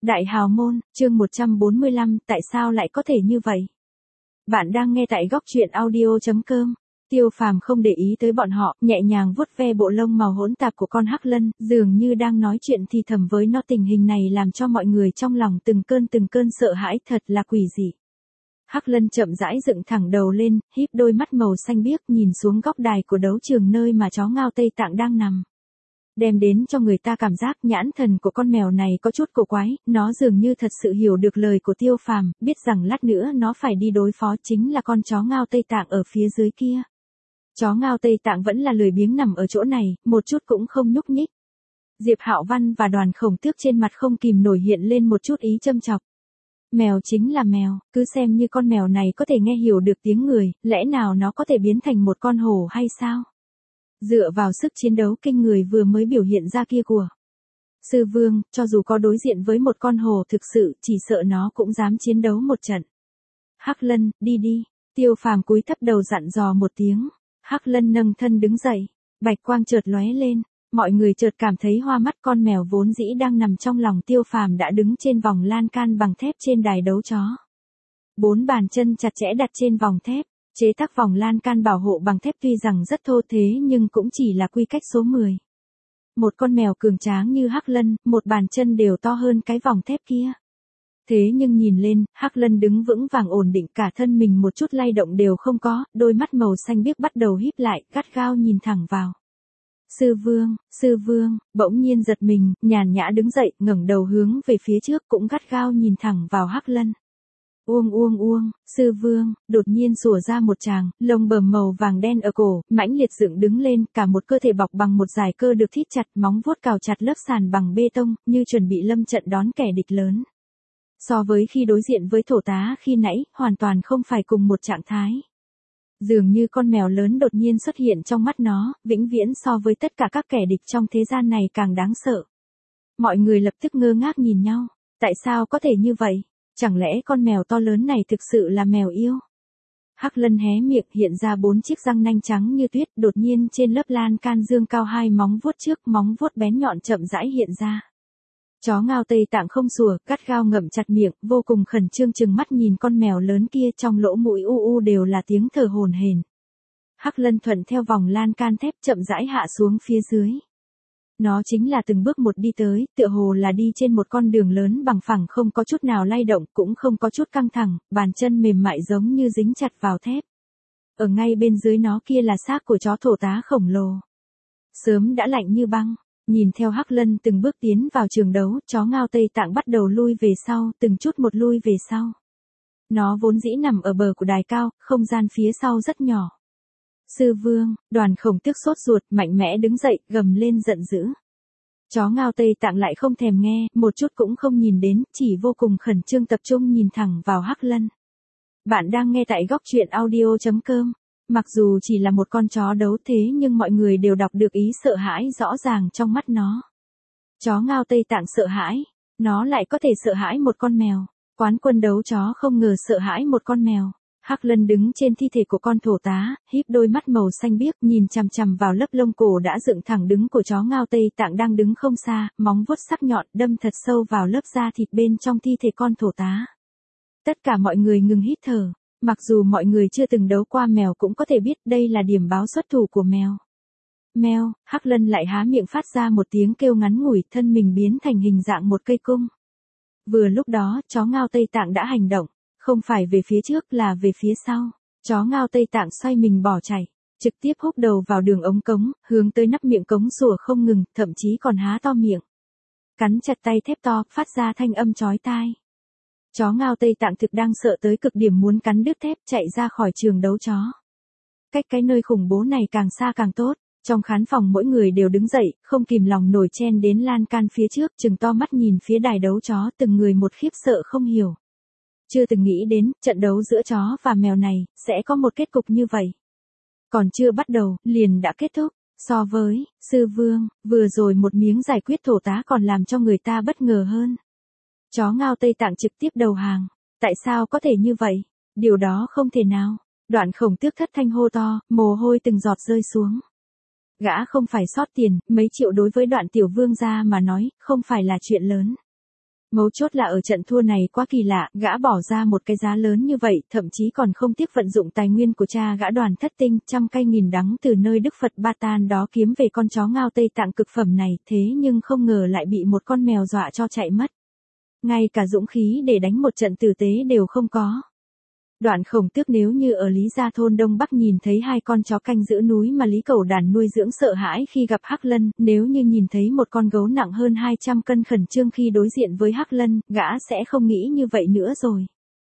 Đại Hào Môn, chương 145, tại sao lại có thể như vậy? Bạn đang nghe tại góc truyện audio.com. Tiêu Phàm không để ý tới bọn họ, nhẹ nhàng vuốt ve bộ lông màu hỗn tạp của con hắc lân, dường như đang nói chuyện thì thầm với nó. Tình hình này làm cho mọi người trong lòng từng cơn sợ hãi, thật là quỷ dị. Hắc lân chậm rãi dựng thẳng đầu lên, híp đôi mắt màu xanh biếc nhìn xuống góc đài của đấu trường nơi mà chó ngao Tây Tạng đang nằm. Đem đến cho người ta cảm giác nhãn thần của con mèo này có chút cổ quái, nó dường như thật sự hiểu được lời của Tiêu Phàm, biết rằng lát nữa nó phải đi đối phó chính là con chó ngao Tây Tạng ở phía dưới kia. Chó ngao Tây Tạng vẫn là lười biếng nằm ở chỗ này, một chút cũng không nhúc nhích. Diệp Hạo Văn và Đoàn Khổng Tước trên mặt không kìm nổi hiện lên một chút ý châm chọc. Mèo chính là mèo, cứ xem như con mèo này có thể nghe hiểu được tiếng người, lẽ nào nó có thể biến thành một con hổ hay sao? Dựa vào sức chiến đấu kinh người vừa mới biểu hiện ra kia của Sư Vương, cho dù có đối diện với một con hổ thực sự, chỉ sợ nó cũng dám chiến đấu một trận. Hắc Lân, đi đi. Tiêu Phàm cúi thấp đầu dặn dò một tiếng. Hắc Lân nâng thân đứng dậy, bạch quang chợt lóe lên, mọi người chợt cảm thấy hoa mắt. Con mèo vốn dĩ đang nằm trong lòng Tiêu Phàm đã đứng trên vòng lan can bằng thép trên đài đấu chó. 4 bàn chân chặt chẽ đặt trên vòng thép. Chế tác vòng lan can bảo hộ bằng thép tuy rằng rất thô thế nhưng cũng chỉ là quy cách số 10. Một con mèo cường tráng như Hắc Lân, một bàn chân đều to hơn cái vòng thép kia. Thế nhưng nhìn lên, Hắc Lân đứng vững vàng ổn định, cả thân mình một chút lay động đều không có, đôi mắt màu xanh biếc bắt đầu híp lại, gắt gao nhìn thẳng vào. Sư Vương, bỗng nhiên giật mình, nhàn nhã đứng dậy, ngẩng đầu hướng về phía trước cũng gắt gao nhìn thẳng vào Hắc Lân. Uông, Sư Vương, đột nhiên sủa ra một tràng, lông bờm màu vàng đen ở cổ, mãnh liệt dựng đứng lên, cả một cơ thể bọc bằng một dải cơ được thít chặt, móng vuốt cào chặt lớp sàn bằng bê tông, như chuẩn bị lâm trận đón kẻ địch lớn. So với khi đối diện với thổ tá khi nãy, hoàn toàn không phải cùng một trạng thái. Dường như con mèo lớn đột nhiên xuất hiện trong mắt nó, vĩnh viễn so với tất cả các kẻ địch trong thế gian này càng đáng sợ. Mọi người lập tức ngơ ngác nhìn nhau, tại sao có thể như vậy? Chẳng lẽ con mèo to lớn này thực sự là mèo yêu? Hắc Lân hé miệng, hiện ra 4 chiếc răng nanh trắng như tuyết, đột nhiên trên lớp lan can dương cao 2 móng vuốt trước, móng vuốt bén nhọn chậm rãi hiện ra. Chó ngao Tây Tạng không sủa, gắt gao ngậm chặt miệng, vô cùng khẩn trương chừng mắt nhìn con mèo lớn kia, trong lỗ mũi u đều là tiếng thở hổn hển. Hắc Lân thuận theo vòng lan can thép chậm rãi hạ xuống phía dưới. Nó chính là từng bước một đi tới, tựa hồ là đi trên một con đường lớn bằng phẳng, không có chút nào lay động, cũng không có chút căng thẳng, bàn chân mềm mại giống như dính chặt vào thép. Ở ngay bên dưới nó kia là xác của chó thổ tá khổng lồ. Sớm đã lạnh như băng, nhìn theo Hắc Lân từng bước tiến vào trường đấu, chó ngao Tây Tạng bắt đầu lui về sau, từng chút một lui về sau. Nó vốn dĩ nằm ở bờ của đài cao, không gian phía sau rất nhỏ. Sư Vương, Đoàn Khổng Tước sốt ruột, mạnh mẽ đứng dậy, gầm lên giận dữ. Chó ngao Tây Tạng lại không thèm nghe, một chút cũng không nhìn đến, chỉ vô cùng khẩn trương tập trung nhìn thẳng vào Hắc Lân. Bạn đang nghe tại góc truyện audio.com. Mặc dù chỉ là một con chó đấu thế nhưng mọi người đều đọc được ý sợ hãi rõ ràng trong mắt nó. Chó ngao Tây Tạng sợ hãi, nó lại có thể sợ hãi một con mèo. Quán quân đấu chó không ngờ sợ hãi một con mèo. Hắc Lân đứng trên thi thể của con thổ tá, híp đôi mắt màu xanh biếc, nhìn chằm chằm vào lớp lông cổ đã dựng thẳng đứng của chó ngao Tây Tạng đang đứng không xa, móng vuốt sắc nhọn đâm thật sâu vào lớp da thịt bên trong thi thể con thổ tá. Tất cả mọi người ngừng hít thở, mặc dù mọi người chưa từng đấu qua mèo cũng có thể biết đây là điểm báo xuất thủ của mèo. Mèo, Hắc Lân lại há miệng phát ra một tiếng kêu ngắn ngủi, thân mình biến thành hình dạng một cây cung. Vừa lúc đó, chó ngao Tây Tạng đã hành động. Không phải về phía trước là về phía sau. Chó ngao Tây Tạng xoay mình bỏ chạy, trực tiếp húc đầu vào đường ống cống, hướng tới nắp miệng cống sủa không ngừng, thậm chí còn há to miệng. Cắn chặt tay thép to, phát ra thanh âm chói tai. Chó ngao Tây Tạng thực đang sợ tới cực điểm muốn cắn đứt thép chạy ra khỏi trường đấu chó. Cách cái nơi khủng bố này càng xa càng tốt. Trong khán phòng mỗi người đều đứng dậy, không kìm lòng nổi chen đến lan can phía trước, trừng to mắt nhìn phía đài đấu chó, từng người một khiếp sợ không hiểu. Chưa từng nghĩ đến, trận đấu giữa chó và mèo này, sẽ có một kết cục như vậy. Còn chưa bắt đầu, liền đã kết thúc. So với, Sư Vương, vừa rồi một miếng giải quyết thổ tá còn làm cho người ta bất ngờ hơn. Chó ngao Tây Tạng trực tiếp đầu hàng. Tại sao có thể như vậy? Điều đó không thể nào. Đoạn Khổng Tước thất thanh hô to, mồ hôi từng giọt rơi xuống. Gã không phải sót tiền, mấy triệu đối với Đoạn tiểu vương gia mà nói, không phải là chuyện lớn. Mấu chốt là ở trận thua này quá kỳ lạ, gã bỏ ra một cái giá lớn như vậy, thậm chí còn không tiếc vận dụng tài nguyên của cha gã Đoàn Thất Tinh, trăm cay nghìn đắng từ nơi Đức Phật Ba Tan đó kiếm về con chó ngao Tây Tạng cực phẩm này, thế nhưng không ngờ lại bị một con mèo dọa cho chạy mất. Ngay cả dũng khí để đánh một trận tử tế đều không có. Đoạn Khổng Tước nếu như ở Lý Gia thôn Đông Bắc nhìn thấy hai con chó canh giữ núi mà Lý Cẩu Đàn nuôi dưỡng sợ hãi khi gặp Hắc Lân, nếu như nhìn thấy một con gấu nặng hơn 200 cân khẩn trương khi đối diện với Hắc Lân, gã sẽ không nghĩ như vậy nữa rồi.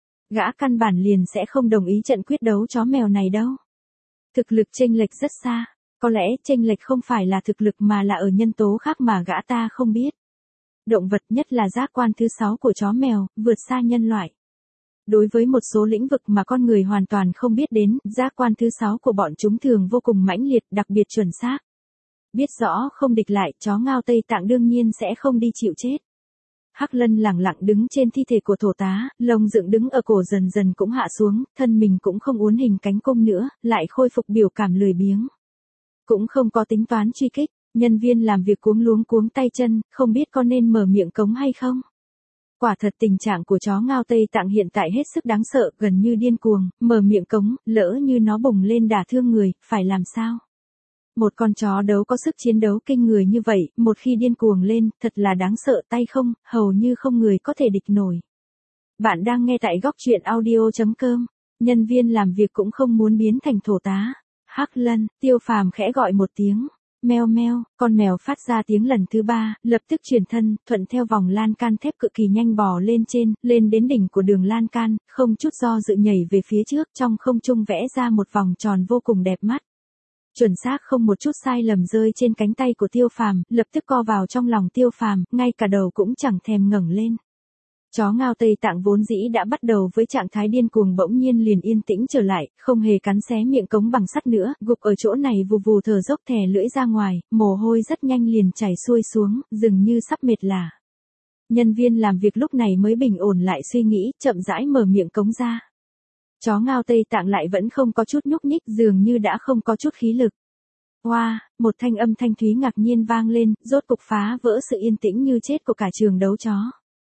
Gã căn bản liền sẽ không đồng ý trận quyết đấu chó mèo này đâu. Thực lực chênh lệch rất xa, có lẽ chênh lệch không phải là thực lực mà là ở nhân tố khác mà gã ta không biết. Động vật nhất là giác quan thứ 6 của chó mèo, vượt xa nhân loại. Đối với một số lĩnh vực mà con người hoàn toàn không biết đến, giác quan thứ 6 của bọn chúng thường vô cùng mãnh liệt, đặc biệt chuẩn xác. Biết rõ không địch lại, chó ngao Tây Tạng đương nhiên sẽ không đi chịu chết. Hắc Lân lẳng lặng đứng trên thi thể của thổ tá, lông dựng đứng ở cổ dần dần cũng hạ xuống, thân mình cũng không uốn hình cánh cung nữa, lại khôi phục biểu cảm lười biếng. Cũng không có tính toán truy kích, nhân viên làm việc cuống luống cuống tay chân, không biết có nên mở miệng cống hay không. Quả thật tình trạng của chó ngao Tây Tạng hiện tại hết sức đáng sợ, gần như điên cuồng, mở miệng cống, lỡ như nó bùng lên đả thương người, phải làm sao? Một con chó đấu có sức chiến đấu kinh người như vậy, một khi điên cuồng lên, thật là đáng sợ, tay không, hầu như không người có thể địch nổi. Bạn đang nghe tại góc truyện audio.com, nhân viên làm việc cũng không muốn biến thành thổ tá. Hắc Lân, Tiêu Phàm khẽ gọi một tiếng. Meo meo, con mèo phát ra tiếng lần thứ 3, lập tức chuyển thân, thuận theo vòng lan can thép cực kỳ nhanh bò lên trên, lên đến đỉnh của đường lan can, không chút do dự nhảy về phía trước, trong không trung vẽ ra một vòng tròn vô cùng đẹp mắt. Chuẩn xác không một chút sai lầm rơi trên cánh tay của Tiêu Phàm, lập tức co vào trong lòng Tiêu Phàm, ngay cả đầu cũng chẳng thèm ngẩng lên. Chó ngao Tây Tạng vốn dĩ đã bắt đầu với trạng thái điên cuồng bỗng nhiên liền yên tĩnh trở lại, không hề cắn xé miệng cống bằng sắt nữa, gục ở chỗ này vù vù thở dốc thè lưỡi ra ngoài, mồ hôi rất nhanh liền chảy xuôi xuống, dường như sắp mệt lả. Nhân viên làm việc lúc này mới bình ổn lại suy nghĩ, chậm rãi mở miệng cống ra. Chó ngao Tây Tạng lại vẫn không có chút nhúc nhích, dường như đã không có chút khí lực. Oa, một thanh âm thanh thúy ngạc nhiên vang lên, rốt cục phá vỡ sự yên tĩnh như chết của cả trường đấu chó.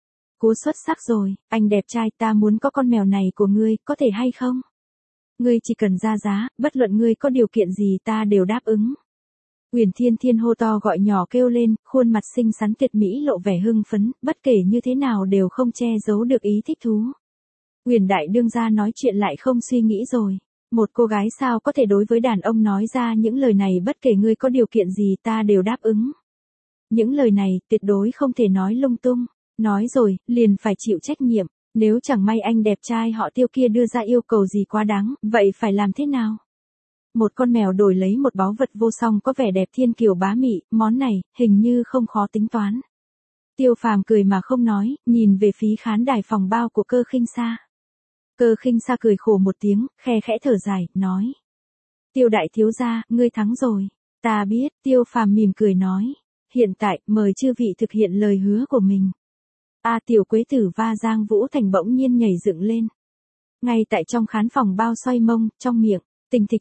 Cú xuất sắc rồi, anh đẹp trai, ta muốn có con mèo này của ngươi, có thể hay không? Ngươi chỉ cần ra giá, bất luận ngươi có điều kiện gì ta đều đáp ứng. Uyển Thiên Thiên hô to gọi nhỏ kêu lên, khuôn mặt xinh xắn tuyệt mỹ lộ vẻ hưng phấn, bất kể như thế nào đều không che giấu được ý thích thú. Uyển đại đương gia nói chuyện lại không suy nghĩ rồi. Một cô gái sao có thể đối với đàn ông nói ra những lời này, bất kể ngươi có điều kiện gì ta đều đáp ứng. Những lời này tuyệt đối không thể nói lung tung. Nói rồi, liền phải chịu trách nhiệm, nếu chẳng may anh đẹp trai họ Tiêu kia đưa ra yêu cầu gì quá đáng, vậy phải làm thế nào? Một con mèo đổi lấy một báu vật vô song có vẻ đẹp thiên kiều bá mị, món này, hình như không khó tính toán. Tiêu Phàm cười mà không nói, nhìn về phía khán đài phòng bao của Cơ Khinh Sa. Cơ Khinh Sa cười khổ một tiếng, khe khẽ thở dài, nói. Tiêu đại thiếu gia, ngươi thắng rồi. Ta biết, Tiêu Phàm mỉm cười nói. Hiện tại, mời chư vị thực hiện lời hứa của mình. Tiểu Quế Tử và Giang Vũ Thành bỗng nhiên nhảy dựng lên. Ngay tại trong khán phòng bao xoay mông, trong miệng, thình thịch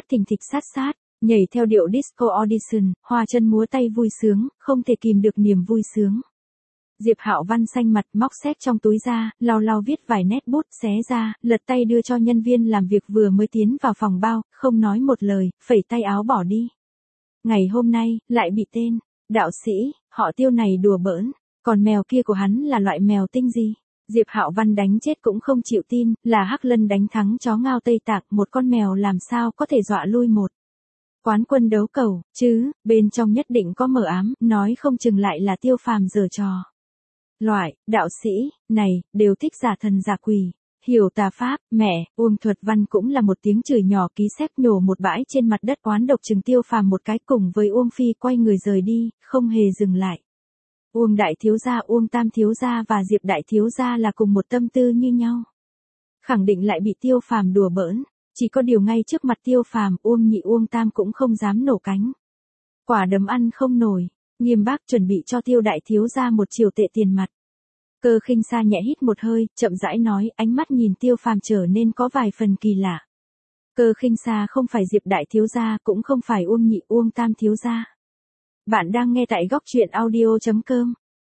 sát sát, nhảy theo điệu disco audition, hoa chân múa tay vui sướng, không thể kìm được niềm vui sướng. Diệp Hạo Văn xanh mặt móc séc trong túi ra, lau lau viết vài nét bút, xé ra, lật tay đưa cho nhân viên làm việc vừa mới tiến vào phòng bao, không nói một lời, phẩy tay áo bỏ đi. Ngày hôm nay, lại bị tên, đạo sĩ, họ Tiêu này đùa bỡn. Còn mèo kia của hắn là loại mèo tinh gì? Diệp Hạo Văn đánh chết cũng không chịu tin, là Hắc Lân đánh thắng chó ngao Tây Tạng, một con mèo làm sao có thể dọa lui một quán quân đấu cầu, chứ, bên trong nhất định có mờ ám, nói không chừng lại là Tiêu Phàm giở trò. Loại, đạo sĩ, này, đều thích giả thần giả quỷ, hiểu tà pháp, mẹ, Uông Thuật Văn cũng là một tiếng chửi nhỏ ký xếp nhổ một bãi trên mặt đất oán độc chừng Tiêu Phàm một cái cùng với Uông Phi quay người rời đi, không hề dừng lại. Uông đại thiếu gia, Uông tam thiếu gia và Diệp đại thiếu gia là cùng một tâm tư như nhau. Khẳng định lại bị Tiêu Phàm đùa bỡn, chỉ có điều ngay trước mặt Tiêu Phàm, Uông nhị Uông tam cũng không dám nổ cánh. Quả đấm ăn không nổi, Nghiêm Bác chuẩn bị cho Tiêu đại thiếu gia 1 triệu tệ tiền mặt. Cơ Khinh Sa nhẹ hít một hơi, chậm rãi nói, ánh mắt nhìn Tiêu Phàm trở nên có vài phần kỳ lạ. Cơ Khinh Sa không phải Diệp đại thiếu gia, cũng không phải Uông nhị Uông tam thiếu gia. Bạn đang nghe tại góc truyện audio.com.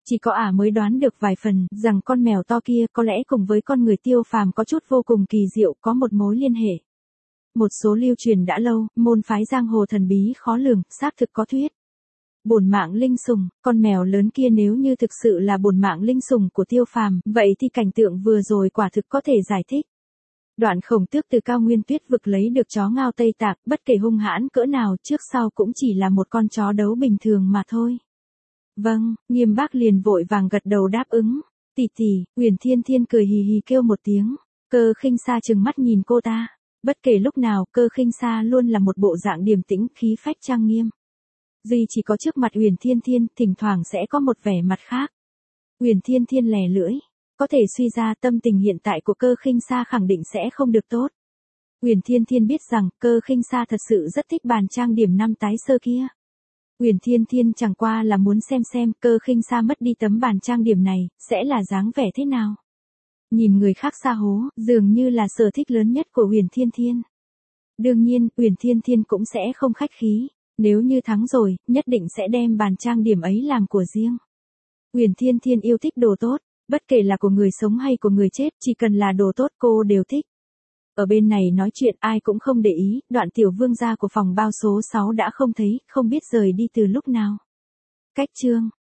Chỉ có ả mới đoán được vài phần, rằng con mèo to kia có lẽ cùng với con người Tiêu Phàm có chút vô cùng kỳ diệu, có một mối liên hệ. Một số lưu truyền đã lâu, môn phái giang hồ thần bí khó lường, xác thực có thuyết. Bổn mạng linh sủng, con mèo lớn kia nếu như thực sự là bổn mạng linh sủng của Tiêu Phàm, vậy thì cảnh tượng vừa rồi quả thực có thể giải thích. Đoạn Khổng Tước từ cao nguyên tuyết vực lấy được chó ngao Tây Tạc, bất kể hung hãn cỡ nào trước sau cũng chỉ là một con chó đấu bình thường mà thôi. Vâng, Nghiêm Bác liền vội vàng gật đầu đáp ứng. Tỷ tỷ, Uyển Thiên Thiên cười hì hì kêu một tiếng. Cơ Khinh Sa trừng mắt nhìn cô ta. Bất kể lúc nào, Cơ Khinh Sa luôn là một bộ dạng điềm tĩnh, khí phách trang nghiêm. Duy chỉ có trước mặt Uyển Thiên Thiên, thỉnh thoảng sẽ có một vẻ mặt khác. Uyển Thiên Thiên lè lưỡi. Có thể suy ra tâm tình hiện tại của Cơ Khinh Sa khẳng định sẽ không được tốt. Uyển Thiên Thiên biết rằng Cơ Khinh Sa thật sự rất thích bàn trang điểm năm tái sơ kia. Uyển Thiên Thiên chẳng qua là muốn xem Cơ Khinh Sa mất đi tấm bàn trang điểm này, sẽ là dáng vẻ thế nào. Nhìn người khác xa hố, dường như là sở thích lớn nhất của Uyển Thiên Thiên. Đương nhiên, Uyển Thiên Thiên cũng sẽ không khách khí. Nếu như thắng rồi, nhất định sẽ đem bàn trang điểm ấy làm của riêng. Uyển Thiên Thiên yêu thích đồ tốt, bất kể là của người sống hay của người chết, chỉ cần là đồ tốt cô đều thích. Ở bên này nói chuyện ai cũng không để ý, Đoạn Tiểu Vương gia của phòng bao số 6 đã không thấy, không biết rời đi từ lúc nào. Cách chương